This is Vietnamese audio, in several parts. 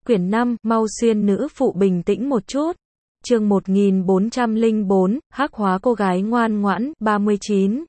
Quyển 5, mau xuyên nữ phụ bình tĩnh một chút. Chương 1404, hắc hóa cô gái ngoan ngoãn, 39.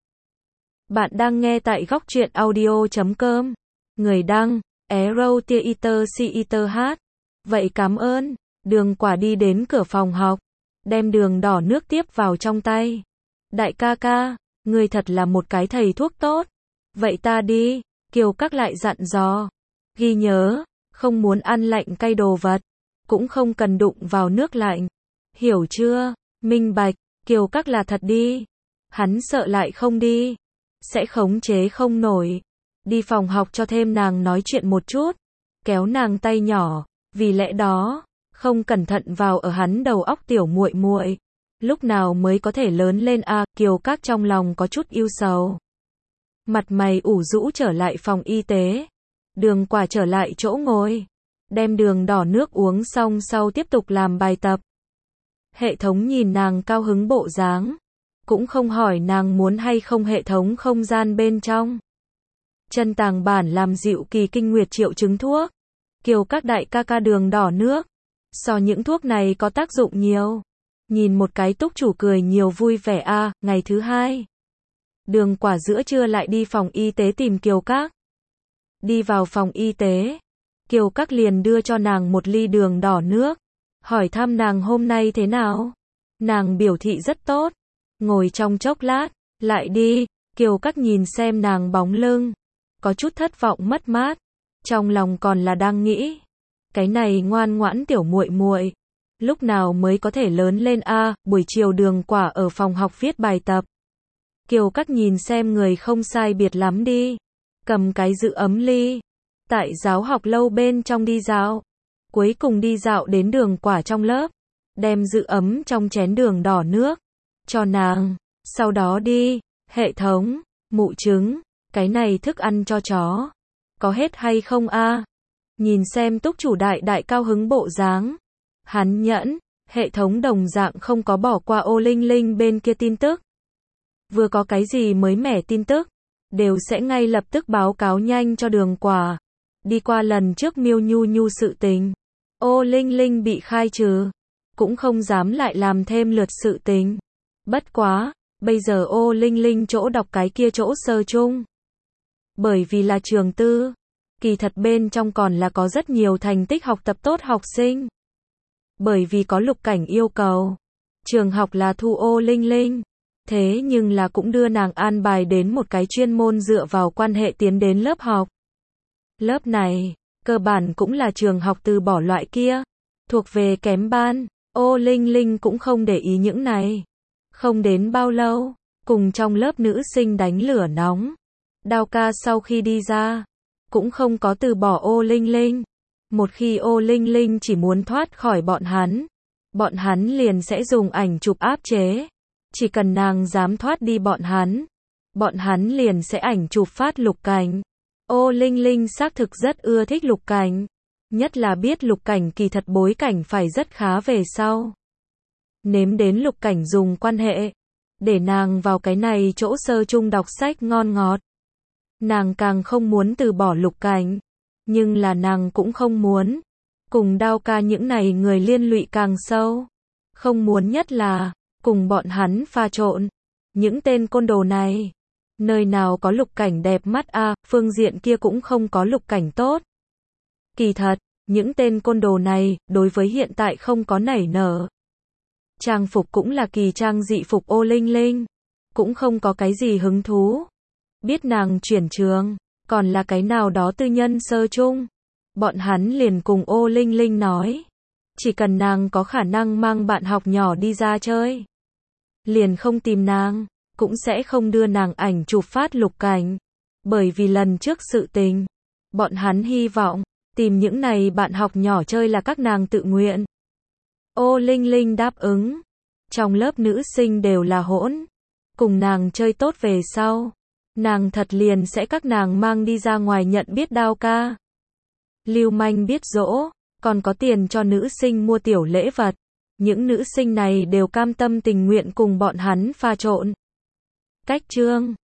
Bạn đang nghe tại góc truyện audio.com. Người đăng, Arrow Theater CETH. Vậy cảm ơn. Đường Quả đi đến cửa phòng học, đem đường đỏ nước tiếp vào trong tay. Đại ca ca, người thật là một cái thầy thuốc tốt. Vậy ta đi, Kiều Các lại dặn dò. Ghi nhớ, không muốn ăn lạnh cay đồ vật, cũng không cần đụng vào nước lạnh. Hiểu chưa? Minh bạch. Kiều Các là thật đi. Hắn sợ lại không đi, sẽ khống chế không nổi. Đi phòng học cho thêm nàng nói chuyện một chút, kéo nàng tay nhỏ, vì lẽ đó, không cẩn thận vào ở hắn đầu óc tiểu muội muội. Lúc nào mới có thể lớn lên a? Kiều Các trong lòng có chút ưu sầu. Mặt mày ủ rũ trở lại phòng y tế. Đường Quả trở lại chỗ ngồi, đem đường đỏ nước uống xong sau tiếp tục làm bài tập. Hệ thống nhìn nàng cao hứng bộ dáng, cũng không hỏi nàng muốn hay không hệ thống không gian bên trong. Chân tàng bản làm dịu kỳ kinh nguyệt triệu chứng thuốc. Kiều Các đại ca ca đường đỏ nước. So những thuốc này có tác dụng nhiều. Nhìn một cái túc chủ cười nhiều vui vẻ a. Ngày thứ hai, Đường Quả giữa trưa lại đi phòng y tế tìm Kiều Các. Đi vào phòng y tế, Kiều Các liền đưa cho nàng một ly đường đỏ nước, hỏi thăm nàng hôm nay thế nào. Nàng biểu thị rất tốt. Ngồi trong chốc lát, lại đi. Kiều Các nhìn xem nàng bóng lưng, có chút thất vọng mất mát, trong lòng còn là đang nghĩ, cái này ngoan ngoãn tiểu muội muội, lúc nào mới có thể lớn lên a? Buổi chiều Đường Quả ở phòng học viết bài tập. Kiều Các nhìn xem người không sai biệt lắm đi, cầm cái giữ ấm ly, tại giáo học lâu bên trong đi dạo. Cuối cùng đi dạo đến Đường Quả trong lớp, đem giữ ấm trong chén đường đỏ nước cho nàng. Sau đó đi, hệ thống, mụ trứng, cái này thức ăn cho chó, có hết hay không a? Nhìn xem túc chủ đại đại cao hứng bộ dáng, hắn nhẫn, hệ thống đồng dạng không có bỏ qua ô linh linh bên kia tin tức. Vừa có cái gì mới mẻ tin tức, đều sẽ ngay lập tức báo cáo nhanh cho Đường Quả. Đi qua lần trước Miêu Nhu Nhu sự tình, ô linh linh bị khai trừ, cũng không dám lại làm thêm lượt sự tình. Bất quá, bây giờ ô linh linh chỗ đọc cái kia chỗ sơ chung, bởi vì là trường tư, kỳ thật bên trong còn là có rất nhiều thành tích học tập tốt học sinh. Bởi vì có Lục Cảnh yêu cầu, trường học là thu ô linh linh, thế nhưng là cũng đưa nàng an bài đến một cái chuyên môn dựa vào quan hệ tiến đến lớp học. Lớp này, cơ bản cũng là trường học từ bỏ loại kia, thuộc về kém ban. Ô linh linh cũng không để ý những này. Không đến bao lâu, cùng trong lớp nữ sinh đánh lửa nóng. Đao ca sau khi đi ra, cũng không có từ bỏ ô linh linh. Một khi ô linh linh chỉ muốn thoát khỏi bọn hắn liền sẽ dùng ảnh chụp áp chế. Chỉ cần nàng dám thoát đi bọn hắn liền sẽ ảnh chụp phát Lục Cảnh. Ô linh linh xác thực rất ưa thích Lục Cảnh, nhất là biết Lục Cảnh kỳ thật bối cảnh phải rất khá về sau. Nếm đến Lục Cảnh dùng quan hệ, để nàng vào cái này chỗ sơ chung đọc sách ngon ngọt. Nàng càng không muốn từ bỏ Lục Cảnh, nhưng là nàng cũng không muốn cùng Đao ca những này người liên lụy càng sâu. Không muốn nhất là cùng bọn hắn pha trộn. Những tên côn đồ này, nơi nào có Lục Cảnh đẹp mắt a? Phương diện kia cũng không có Lục Cảnh tốt. Kỳ thật, những tên côn đồ này, đối với hiện tại không có nảy nở. Trang phục cũng là kỳ trang dị phục ô linh linh, cũng không có cái gì hứng thú. Biết nàng chuyển trường, còn là cái nào đó tư nhân sơ chung. Bọn hắn liền cùng ô linh linh nói, chỉ cần nàng có khả năng mang bạn học nhỏ đi ra chơi, liền không tìm nàng, cũng sẽ không đưa nàng ảnh chụp phát Lục Cảnh. Bởi vì lần trước sự tình, bọn hắn hy vọng tìm những này bạn học nhỏ chơi là các nàng tự nguyện. Ô linh linh đáp ứng. Trong lớp nữ sinh đều là hỗn, cùng nàng chơi tốt về sau, nàng thật liền sẽ các nàng mang đi ra ngoài nhận biết Đao ca. Lưu manh biết dỗ, còn có tiền cho nữ sinh mua tiểu lễ vật. Những nữ sinh này đều cam tâm tình nguyện cùng bọn hắn pha trộn. Cách chương